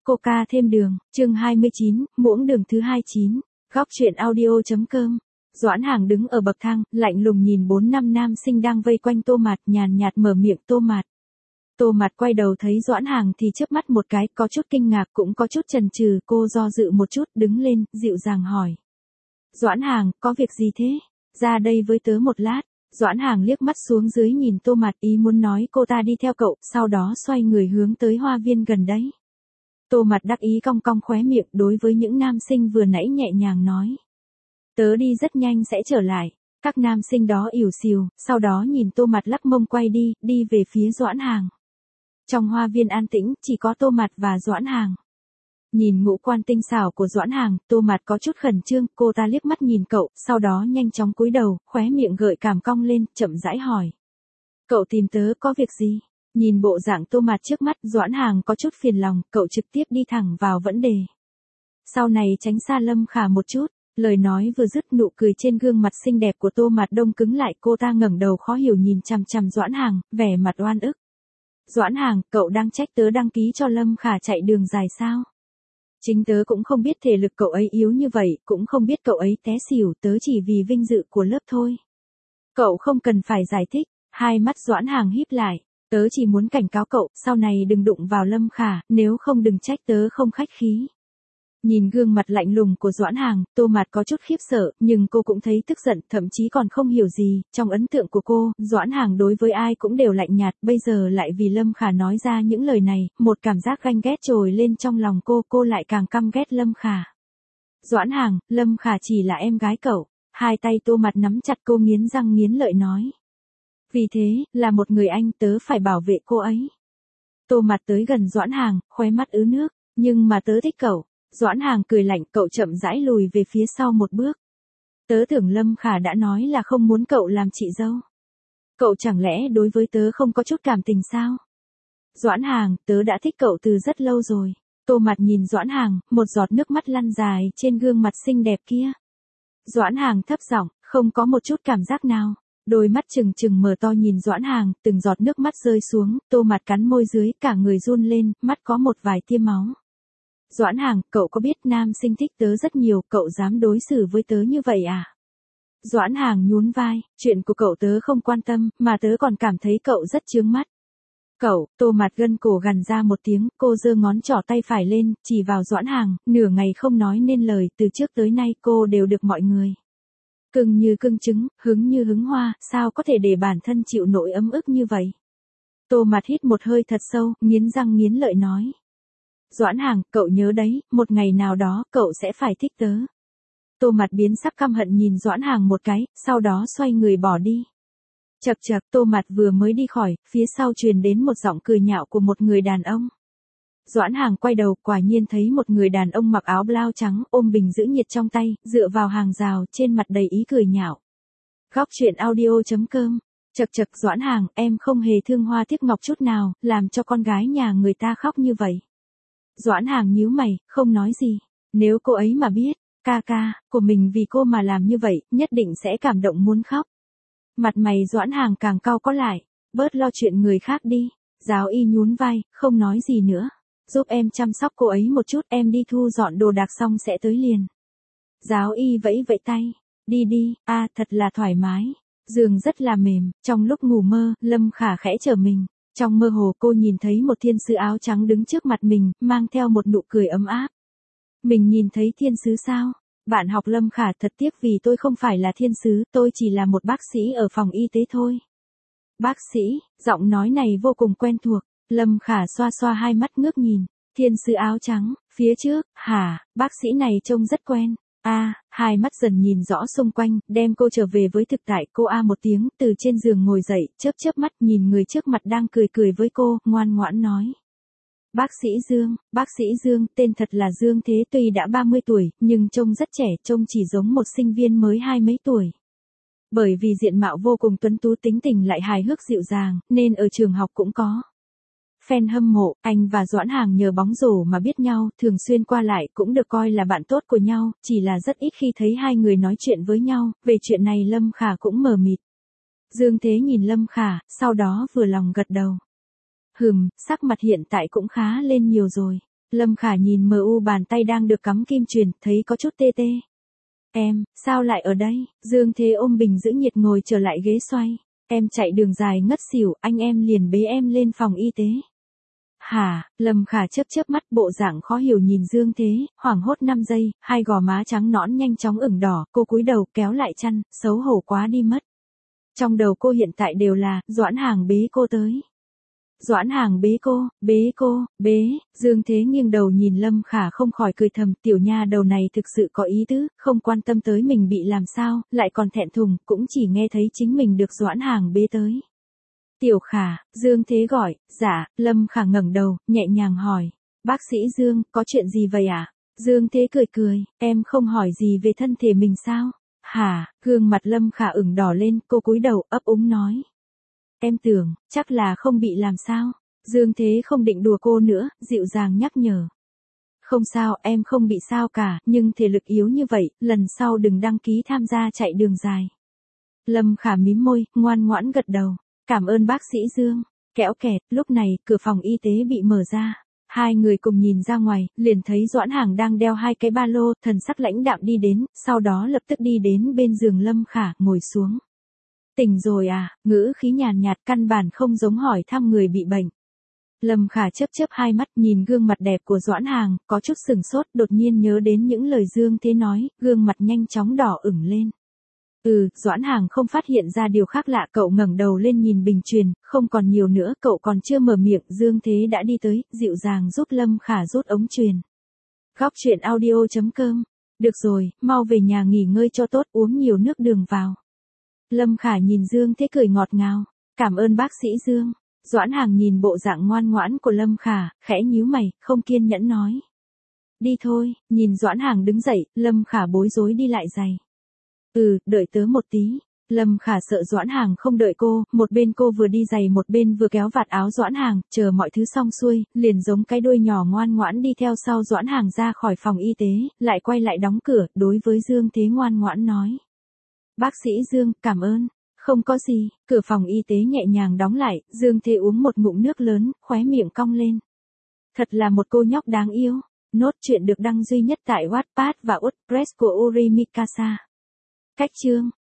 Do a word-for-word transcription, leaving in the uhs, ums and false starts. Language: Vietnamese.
Coca thêm đường, chương hai mươi chín, muỗng đường thứ hai mươi chín, góc truyện audio.com. Doãn Hàng đứng ở bậc thang, lạnh lùng nhìn bốn năm nam sinh đang vây quanh Tô Mạt, nhàn nhạt mở miệng. Tô Mạt. Tô Mạt quay đầu thấy Doãn Hàng thì chớp mắt một cái, có chút kinh ngạc cũng có chút chần chừ, cô do dự một chút, đứng lên, dịu dàng hỏi. Doãn Hàng, có việc gì thế? Ra đây với tớ một lát. Doãn Hàng liếc mắt xuống dưới nhìn Tô Mạt, ý muốn nói cô ta đi theo cậu, sau đó xoay người hướng tới hoa viên gần đấy. Tô Mạt đắc ý cong cong khóe miệng, đối với những nam sinh vừa nãy nhẹ nhàng nói. Tớ đi rất nhanh sẽ trở lại. Các nam sinh đó ỉu xìu, sau đó nhìn Tô Mạt lắc mông quay đi, đi về phía Doãn Hàng. Trong hoa viên an tĩnh, chỉ có Tô Mạt và Doãn Hàng. Nhìn ngũ quan tinh xảo của Doãn Hàng, Tô Mạt có chút khẩn trương, cô ta liếc mắt nhìn cậu, sau đó nhanh chóng cúi đầu, khóe miệng gợi cảm cong lên, chậm rãi hỏi. Cậu tìm tớ có việc gì? Nhìn bộ dạng Tô Mạt trước mắt, Doãn Hàng có chút phiền lòng, cậu trực tiếp đi thẳng vào vấn đề. Sau này tránh xa Lâm Khả một chút. Lời nói vừa dứt, nụ cười trên gương mặt xinh đẹp của Tô Mạt đông cứng lại, cô ta ngẩng đầu khó hiểu nhìn chằm chằm Doãn Hàng, vẻ mặt oan ức. Doãn Hàng, cậu đang trách tớ đăng ký cho Lâm Khả chạy đường dài sao? Chính tớ cũng không biết thể lực cậu ấy yếu như vậy, cũng không biết cậu ấy té xỉu, tớ chỉ vì vinh dự của lớp thôi. Cậu không cần phải giải thích. Hai mắt Doãn Hàng híp lại. Tớ chỉ muốn cảnh cáo cậu, sau này đừng đụng vào Lâm Khả, nếu không đừng trách tớ không khách khí. Nhìn gương mặt lạnh lùng của Doãn Hàng, Tô Mạt có chút khiếp sợ, nhưng cô cũng thấy tức giận, thậm chí còn không hiểu gì. Trong ấn tượng của cô, Doãn Hàng đối với ai cũng đều lạnh nhạt, bây giờ lại vì Lâm Khả nói ra những lời này, một cảm giác ganh ghét trồi lên trong lòng cô, cô lại càng căm ghét Lâm Khả. Doãn Hàng, Lâm Khả chỉ là em gái cậu. Hai tay Tô Mạt nắm chặt, cô nghiến răng nghiến lợi nói. Vì thế, là một người anh, tớ phải bảo vệ cô ấy. Tô Mạt tới gần Doãn Hàng, khóe mắt ứ nước, nhưng mà tớ thích cậu. Doãn Hàng cười lạnh, cậu chậm rãi lùi về phía sau một bước. Tớ tưởng Lâm Khả đã nói là không muốn cậu làm chị dâu. Cậu chẳng lẽ đối với tớ không có chút cảm tình sao? Doãn Hàng, tớ đã thích cậu từ rất lâu rồi. Tô Mạt nhìn Doãn Hàng, một giọt nước mắt lăn dài trên gương mặt xinh đẹp kia. Doãn Hàng thấp giọng, không có một chút cảm giác nào. Đôi mắt trừng trừng mở to nhìn Doãn Hàng, từng giọt nước mắt rơi xuống, Tô Mạt cắn môi dưới, cả người run lên, mắt có một vài tia máu. Doãn Hàng, cậu có biết nam sinh thích tớ rất nhiều, cậu dám đối xử với tớ như vậy à? Doãn Hàng nhún vai, chuyện của cậu tớ không quan tâm, mà tớ còn cảm thấy cậu rất chướng mắt. Cậu, Tô Mạt gân cổ gằn ra một tiếng, cô giơ ngón trỏ tay phải lên, chỉ vào Doãn Hàng, nửa ngày không nói nên lời, từ trước tới nay cô đều được mọi người. Cưng như cưng trứng, hứng như hứng hoa, sao có thể để bản thân chịu nỗi ấm ức như vậy? Tô Mạt hít một hơi thật sâu, nghiến răng nghiến lợi nói. Doãn Hàng, cậu nhớ đấy, một ngày nào đó, cậu sẽ phải thích tớ. Tô Mạt biến sắc căm hận nhìn Doãn Hàng một cái, sau đó xoay người bỏ đi. Chậc chậc, Tô Mạt vừa mới đi khỏi, phía sau truyền đến một giọng cười nhạo của một người đàn ông. Doãn Hàng quay đầu, quả nhiên thấy một người đàn ông mặc áo blau trắng, ôm bình giữ nhiệt trong tay, dựa vào hàng rào, trên mặt đầy ý cười nhạo. Góc truyện audio.com. Chậc chậc, Doãn Hàng, em không hề thương hoa tiếc ngọc chút nào, làm cho con gái nhà người ta khóc như vậy. Doãn Hàng nhíu mày, không nói gì. Nếu cô ấy mà biết, ca ca, của mình vì cô mà làm như vậy, nhất định sẽ cảm động muốn khóc. Mặt mày Doãn Hàng càng cau có lại, bớt lo chuyện người khác đi. Giáo y nhún vai, không nói gì nữa. Giúp em chăm sóc cô ấy một chút, em đi thu dọn đồ đạc xong sẽ tới liền. Giáo y vẫy vẫy tay, đi đi, a à, thật là thoải mái. Giường rất là mềm, trong lúc ngủ mơ, Lâm Khả khẽ trở mình. Trong mơ hồ cô nhìn thấy một thiên sứ áo trắng đứng trước mặt mình, mang theo một nụ cười ấm áp. Mình nhìn thấy thiên sứ sao? Bạn học Lâm Khả, thật tiếc vì tôi không phải là thiên sứ, tôi chỉ là một bác sĩ ở phòng y tế thôi. Bác sĩ, giọng nói này vô cùng quen thuộc. Lâm Khả xoa xoa hai mắt ngước nhìn. Thiên sứ áo trắng, phía trước, hả, bác sĩ này trông rất quen. A, à, hai mắt dần nhìn rõ xung quanh, đem cô trở về với thực tại. Cô a một tiếng, từ trên giường ngồi dậy, chớp chớp mắt nhìn người trước mặt đang cười cười với cô, ngoan ngoãn nói. Bác sĩ Dương, bác sĩ Dương, tên thật là Dương Thế, tuy đã ba mươi tuổi, nhưng trông rất trẻ, trông chỉ giống một sinh viên mới hai mấy tuổi. Bởi vì diện mạo vô cùng tuấn tú, tính tình lại hài hước dịu dàng, nên ở trường học cũng có fan hâm mộ. Anh và Doãn Hàng nhờ bóng rổ mà biết nhau, thường xuyên qua lại, cũng được coi là bạn tốt của nhau, chỉ là rất ít khi thấy hai người nói chuyện với nhau. Về chuyện này Lâm Khả cũng mờ mịt. Dương Thế nhìn Lâm Khả, sau đó vừa lòng gật đầu. Hừm, sắc mặt hiện tại cũng khá lên nhiều rồi. Lâm Khả nhìn mờ u bàn tay đang được cắm kim truyền, thấy có chút tê tê. Em, sao lại ở đây? Dương Thế ôm bình giữ nhiệt ngồi trở lại ghế xoay. Em chạy đường dài ngất xỉu, anh em liền bế em lên phòng y tế. Hả? Lâm Khả chớp chớp mắt, bộ dạng khó hiểu nhìn Dương Thế, hoảng hốt năm giây, hai gò má trắng nõn nhanh chóng ửng đỏ, cô cúi đầu kéo lại chăn, xấu hổ quá đi mất. Trong đầu cô hiện tại đều là, Doãn Hàng bế cô tới. Doãn Hàng bế cô, bế cô, bế, Dương Thế nghiêng đầu nhìn Lâm Khả không khỏi cười thầm, tiểu nha đầu này thực sự có ý tứ, không quan tâm tới mình bị làm sao, lại còn thẹn thùng, cũng chỉ nghe thấy chính mình được Doãn Hàng bế tới. Tiểu Khả, Dương Thế gọi, dạ, Lâm Khả ngẩng đầu, nhẹ nhàng hỏi, bác sĩ Dương, có chuyện gì vậy ạ? À? Dương Thế cười cười, em không hỏi gì về thân thể mình sao? Hả, gương mặt Lâm Khả ửng đỏ lên, cô cúi đầu, ấp úng nói. Em tưởng, chắc là không bị làm sao. Dương Thế không định đùa cô nữa, dịu dàng nhắc nhở. Không sao, em không bị sao cả, nhưng thể lực yếu như vậy, lần sau đừng đăng ký tham gia chạy đường dài. Lâm Khả mím môi, ngoan ngoãn gật đầu. Cảm ơn bác sĩ Dương. Kẽo kẹt, lúc này, cửa phòng y tế bị mở ra. Hai người cùng nhìn ra ngoài, liền thấy Doãn Hàng đang đeo hai cái ba lô, thần sắc lãnh đạm đi đến, sau đó lập tức đi đến bên giường Lâm Khả, ngồi xuống. Tỉnh rồi à, ngữ khí nhàn nhạt căn bản không giống hỏi thăm người bị bệnh. Lâm Khả chớp chớp hai mắt nhìn gương mặt đẹp của Doãn Hàng, có chút sừng sốt, đột nhiên nhớ đến những lời Dương Thế nói, gương mặt nhanh chóng đỏ ửng lên. Ừ, Doãn Hàng không phát hiện ra điều khác lạ, cậu ngẩng đầu lên nhìn bình truyền, không còn nhiều nữa, cậu còn chưa mở miệng, Dương Thế đã đi tới, dịu dàng giúp Lâm Khả rút ống truyền. Góc truyện audio chấm com. Được rồi, mau về nhà nghỉ ngơi cho tốt, uống nhiều nước đường vào. Lâm Khả nhìn Dương Thế cười ngọt ngào, cảm ơn bác sĩ Dương. Doãn Hàng nhìn bộ dạng ngoan ngoãn của Lâm Khả, khẽ nhíu mày, không kiên nhẫn nói. Đi thôi, nhìn Doãn Hàng đứng dậy, Lâm Khả bối rối đi lại giày. Ừ, đợi tớ một tí. Lâm Khả sợ Doãn Hàng không đợi cô, một bên cô vừa đi giày một bên vừa kéo vạt áo Doãn Hàng, chờ mọi thứ xong xuôi, liền giống cái đuôi nhỏ ngoan ngoãn đi theo sau Doãn Hàng ra khỏi phòng y tế, lại quay lại đóng cửa, đối với Dương Thế ngoan ngoãn nói. Bác sĩ Dương, cảm ơn. Không có gì, cửa phòng y tế nhẹ nhàng đóng lại, Dương Thế uống một ngụm nước lớn, khóe miệng cong lên. Thật là một cô nhóc đáng yêu. Nốt truyện được đăng duy nhất tại Wattpad và WordPress của Uri Mikasa. Cách chương